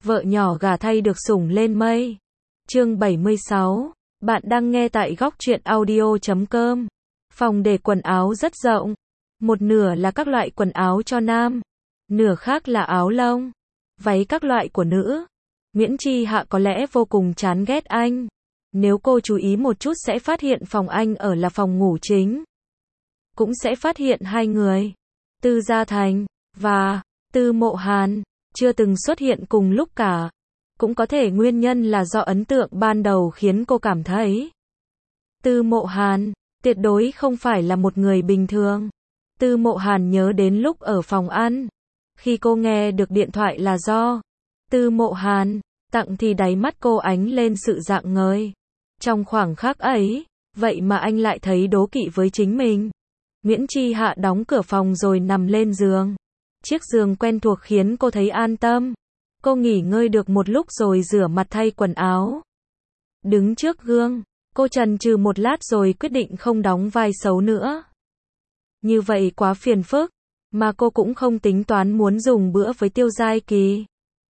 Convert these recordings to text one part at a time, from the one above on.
vợ nhỏ gả thay được sủng lên mây. Chương 76. Bạn đang nghe tại góc truyện audio.com. Phòng để quần áo rất rộng. Một nửa là các loại quần áo cho nam, nửa khác là áo lông, váy các loại của nữ. Nguyễn Chi Hạ có lẽ vô cùng chán ghét anh. Nếu cô chú ý một chút sẽ phát hiện phòng anh ở là phòng ngủ chính. Cũng sẽ phát hiện hai người, Tư Gia Thành và Tư Mộ Hàn, chưa từng xuất hiện cùng lúc cả. Cũng có thể nguyên nhân là do ấn tượng ban đầu khiến cô cảm thấy Tư Mộ Hàn tuyệt đối không phải là một người bình thường. Tư Mộ Hàn nhớ đến lúc ở phòng ăn, khi cô nghe được điện thoại là do Tư Mộ Hàn tặng thì đáy mắt cô ánh lên sự rạng ngời. Trong khoảng khắc ấy, vậy mà anh lại thấy đố kỵ với chính mình. Nguyễn Chi Hạ đóng cửa phòng rồi nằm lên giường. Chiếc giường quen thuộc khiến cô thấy an tâm. Cô nghỉ ngơi được một lúc rồi rửa mặt thay quần áo. Đứng trước gương, cô chần chừ một lát rồi quyết định không đóng vai xấu nữa. Như vậy quá phiền phức, mà cô cũng không tính toán muốn dùng bữa với Tiêu Giai Kỳ.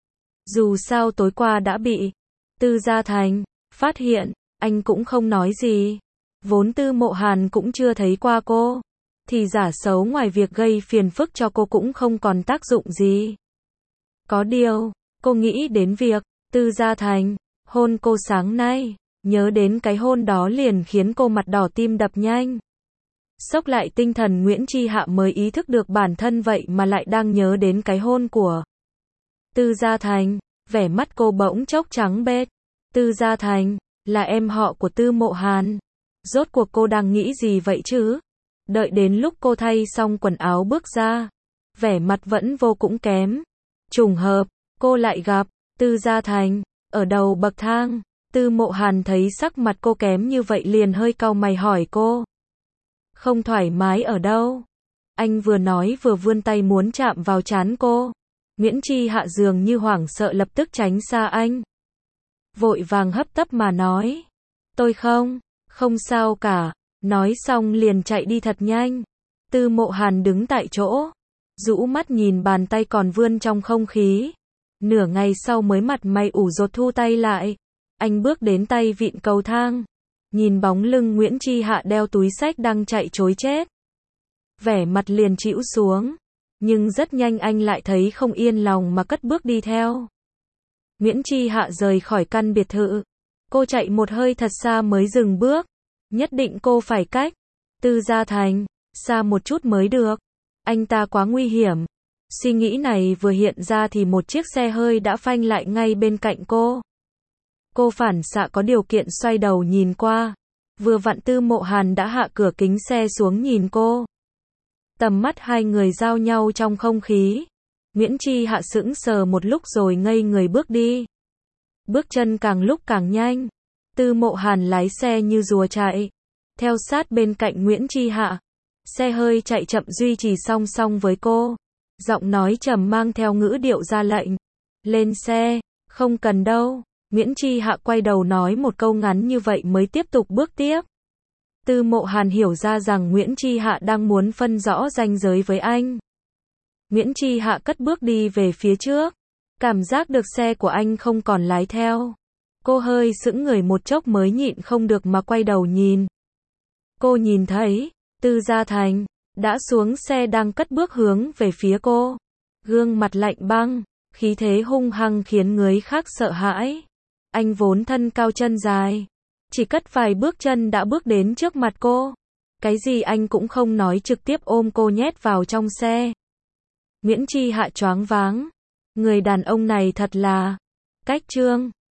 Dù sao tối qua đã bị Tư Gia Thành phát hiện, anh cũng không nói gì. Vốn Tư Mộ Hàn cũng chưa thấy qua cô, thì giả xấu ngoài việc gây phiền phức cho cô cũng không còn tác dụng gì. Có điều, cô nghĩ đến việc Tư Gia Thành hôn cô sáng nay, nhớ đến cái hôn đó liền khiến cô mặt đỏ tim đập nhanh. Xốc lại tinh thần, Nguyễn Chi Hạ mới ý thức được bản thân vậy mà lại đang nhớ đến cái hôn của Tư Gia Thành. Vẻ mắt cô bỗng chốc trắng bệch. Tư Gia Thành là em họ của Tư Mộ Hàn. Rốt cuộc cô đang nghĩ gì vậy chứ? Đợi đến lúc cô thay xong quần áo bước ra, vẻ mặt vẫn vô cùng kém. Trùng hợp, cô lại gặp Tư Gia Thành ở đầu bậc thang. Tư Mộ Hàn thấy sắc mặt cô kém như vậy liền hơi cau mày hỏi cô. Không thoải mái ở đâu? Anh vừa nói vừa vươn tay muốn chạm vào trán cô. Nguyễn Chi Hạ dường như hoảng sợ lập tức tránh xa anh. Vội vàng hấp tấp mà nói. Tôi không sao cả. Nói xong liền chạy đi thật nhanh. Tư Mộ Hàn đứng tại chỗ, rũ mắt nhìn bàn tay còn vươn trong không khí. Nửa ngày sau mới mặt mày ủ rột thu tay lại. Anh bước đến tay vịn cầu thang, nhìn bóng lưng Nguyễn Chi Hạ đeo túi xách đang chạy trối chết. Vẻ mặt liền chĩu xuống, nhưng rất nhanh anh lại thấy không yên lòng mà cất bước đi theo. Nguyễn Chi Hạ rời khỏi căn biệt thự. Cô chạy một hơi thật xa mới dừng bước. Nhất định cô phải cách Tư Gia Thành xa một chút mới được. Anh ta quá nguy hiểm. Suy nghĩ này vừa hiện ra thì một chiếc xe hơi đã phanh lại ngay bên cạnh cô. Cô phản xạ có điều kiện xoay đầu nhìn qua. Vừa vặn Tư Mộ Hàn đã hạ cửa kính xe xuống nhìn cô. Tầm mắt hai người giao nhau trong không khí. Nguyễn Chi Hạ sững sờ một lúc rồi ngây người bước đi. Bước chân càng lúc càng nhanh. Tư Mộ Hàn lái xe như rùa chạy, theo sát bên cạnh Nguyễn Chi Hạ. Xe hơi chạy chậm duy trì song song với cô. Giọng nói trầm mang theo ngữ điệu ra lệnh. Lên xe, không cần đâu. Nguyễn Chi Hạ quay đầu nói một câu ngắn như vậy mới tiếp tục bước tiếp. Tư Mộ Hàn hiểu ra rằng Nguyễn Chi Hạ đang muốn phân rõ ranh giới với anh. Nguyễn Chi Hạ cất bước đi về phía trước. Cảm giác được xe của anh không còn lái theo. Cô hơi sững người một chốc mới nhịn không được mà quay đầu nhìn. Cô nhìn thấy Tư Gia Thành đã xuống xe đang cất bước hướng về phía cô. Gương mặt lạnh băng, khí thế hung hăng khiến người khác sợ hãi. Anh vốn thân cao chân dài, chỉ cất vài bước chân đã bước đến trước mặt cô. Cái gì anh cũng không nói, trực tiếp ôm cô nhét vào trong xe. Nguyễn Chi Hạ choáng váng. Người đàn ông này thật là cách trương.